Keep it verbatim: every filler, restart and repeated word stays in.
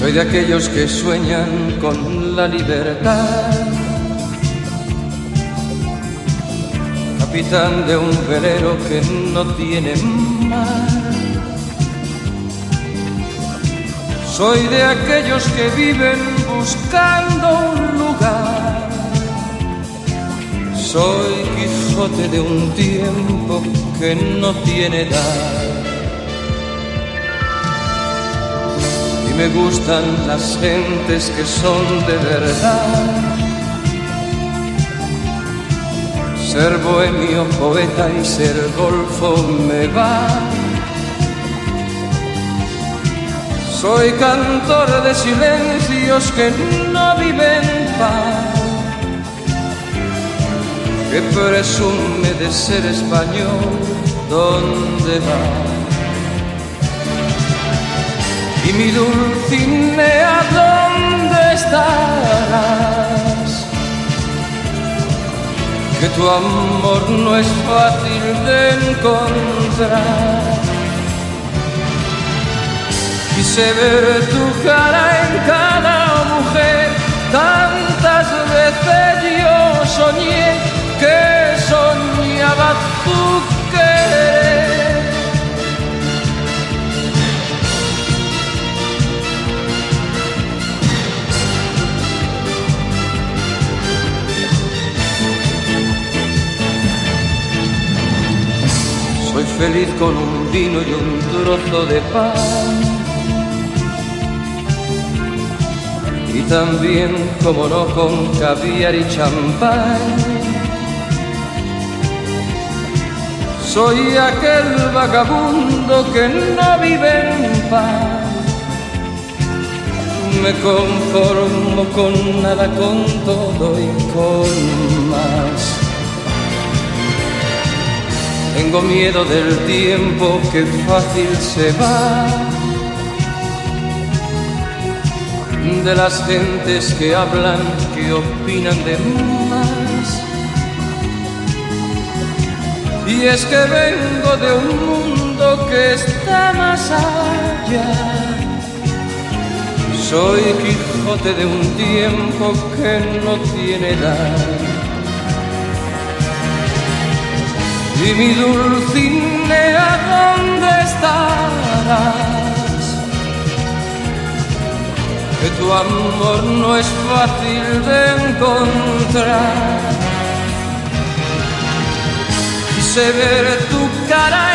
Soy de aquellos que sueñan con la libertad, capitán de un velero que no tiene mar. Soy de aquellos que viven buscando un lugar. Soy Quijote de un tiempo que no tiene edad. Y me gustan las gentes que son de verdad. Ser bohemio, poeta y ser golfo me va. Soy cantor de silencios que no viven paz, que presume de ser español, ¿dónde va? Y mi Dulcinea, ¿dónde estarás? Que tu amor no es fácil de encontrar. Quise ver tu cara en cada mujer, tantas veces yo soñé que soñaba tu querer. Soy feliz con un vino y un trozo de pan. Y también, como no, con caviar y champán. Soy aquel vagabundo que no vive en paz. Me conformo con nada, con todo y con más. Tengo miedo del tiempo que fácil se va, de las gentes que hablan, que opinan de más. Y es que vengo de un mundo que está más allá. Soy Quijote de un tiempo que no tiene edad. Y mi Dulcinea, ¿dónde estarás? Que tu amor no es fácil de encontrar. Quise ver tu cara